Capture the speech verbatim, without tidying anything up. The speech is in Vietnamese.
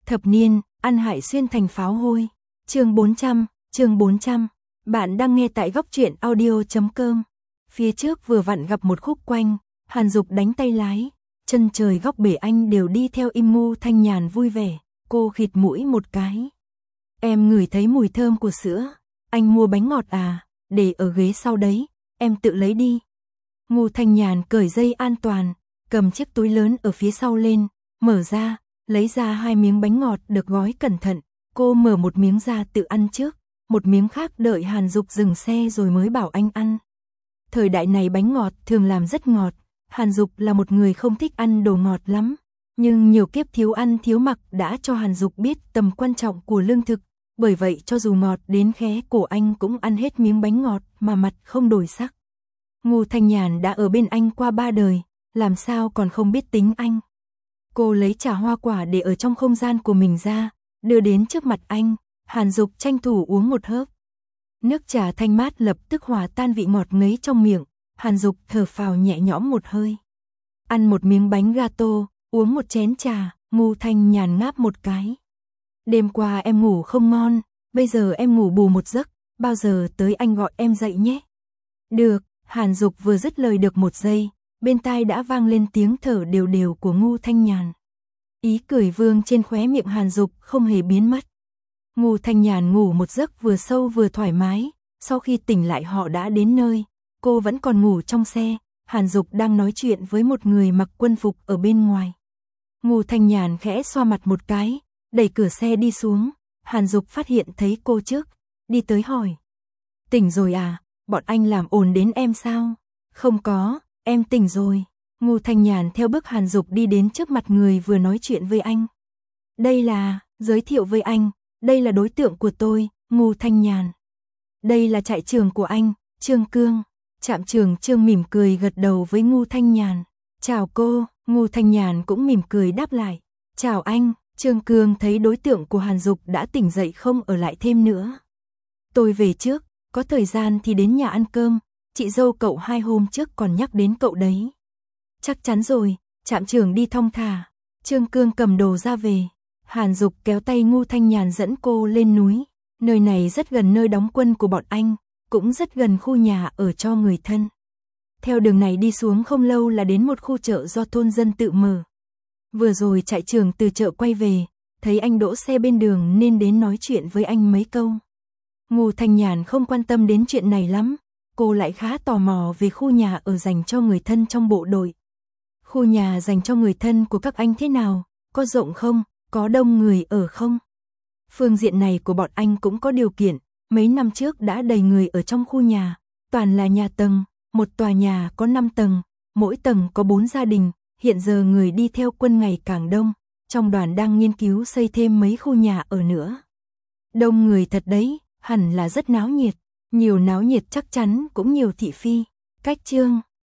Thập niên, ăn hại xuyên thành pháo hôi. Chương bốn trăm, chương bốn trăm. Bạn đang nghe tại góc truyện audio chấm com. Phía trước vừa vặn gặp một khúc quanh, Hàn Dục đánh tay lái, chân trời góc bể anh đều đi theo im Ngô Thanh Nhàn vui vẻ, cô khịt mũi một cái. Em ngửi thấy mùi thơm của sữa, anh mua bánh ngọt à, để ở ghế sau đấy, em tự lấy đi. Ngô Thanh Nhàn cởi dây an toàn, cầm chiếc túi lớn ở phía sau lên, mở ra, lấy ra hai miếng bánh ngọt được gói cẩn thận, cô mở một miếng ra tự ăn trước, một miếng khác đợi Hàn Dục dừng xe rồi mới bảo anh ăn. Thời đại này bánh ngọt thường làm rất ngọt, Hàn Dục là một người không thích ăn đồ ngọt lắm, nhưng nhiều kiếp thiếu ăn thiếu mặc đã cho Hàn Dục biết tầm quan trọng của lương thực, bởi vậy cho dù ngọt đến khé cổ anh cũng ăn hết miếng bánh ngọt mà mặt không đổi sắc. Ngô Thanh Nhàn đã ở bên anh qua ba đời, làm sao còn không biết tính anh. Cô lấy trà hoa quả để ở trong không gian của mình ra, đưa đến trước mặt anh, Hàn Dục tranh thủ uống một hớp. Nước trà thanh mát lập tức hòa tan vị ngọt ngấy trong miệng, Hàn Dục thở phào nhẹ nhõm một hơi. Ăn một miếng bánh gato, uống một chén trà, Ngô Thanh Nhàn ngáp một cái. Đêm qua em ngủ không ngon, bây giờ em ngủ bù một giấc, bao giờ tới anh gọi em dậy nhé. Được, Hàn Dục vừa dứt lời được một giây, bên tai đã vang lên tiếng thở đều đều của Ngô Thanh Nhàn. Ý cười vương trên khóe miệng Hàn Dục không hề biến mất. Ngô Thanh Nhàn ngủ một giấc vừa sâu vừa thoải mái, sau khi tỉnh lại họ đã đến nơi, cô vẫn còn ngủ trong xe, Hàn Dục đang nói chuyện với một người mặc quân phục ở bên ngoài. Ngô Thanh Nhàn khẽ xoa mặt một cái, đẩy cửa xe đi xuống, Hàn Dục phát hiện thấy cô trước, đi tới hỏi. Tỉnh rồi à, bọn anh làm ồn đến em sao? Không có, em tỉnh rồi. Ngô Thanh Nhàn theo bước Hàn Dục đi đến trước mặt người vừa nói chuyện với anh. Đây là, giới thiệu với anh, đây là đối tượng của tôi, Ngô Thanh Nhàn. Đây là trại trưởng của anh, Trương Cương. Trạm trưởng Trương mỉm cười gật đầu với Ngô Thanh Nhàn. Chào cô, Ngô Thanh Nhàn cũng mỉm cười đáp lại. Chào anh. Trương Cương thấy đối tượng của Hàn Dục đã tỉnh dậy không ở lại thêm nữa. Tôi về trước, có thời gian thì đến nhà ăn cơm, chị dâu cậu hai hôm trước còn nhắc đến cậu đấy. Chắc chắn rồi, trạm trưởng đi thong thả. Trương Cương cầm đồ ra về, Hàn Dục kéo tay Ngô Thanh Nhàn dẫn cô lên núi, nơi này rất gần nơi đóng quân của bọn anh, cũng rất gần khu nhà ở cho người thân. Theo đường này đi xuống không lâu là đến một khu chợ do thôn dân tự mở. Vừa rồi trại trưởng từ chợ quay về, thấy anh đỗ xe bên đường nên đến nói chuyện với anh mấy câu. Ngô Thanh Nhàn không quan tâm đến chuyện này lắm, cô lại khá tò mò về khu nhà ở dành cho người thân trong bộ đội. Khu nhà dành cho người thân của các anh thế nào, có rộng không, có đông người ở không? Phương diện này của bọn anh cũng có điều kiện, mấy năm trước đã đầy người ở trong khu nhà, toàn là nhà tầng, một tòa nhà có năm tầng, mỗi tầng có bốn gia đình. Hiện giờ người đi theo quân ngày càng đông, trong đoàn đang nghiên cứu xây thêm mấy khu nhà ở nữa. Đông người thật đấy, hẳn là rất náo nhiệt, nhiều náo nhiệt chắc chắn cũng nhiều thị phi. Cách Trương,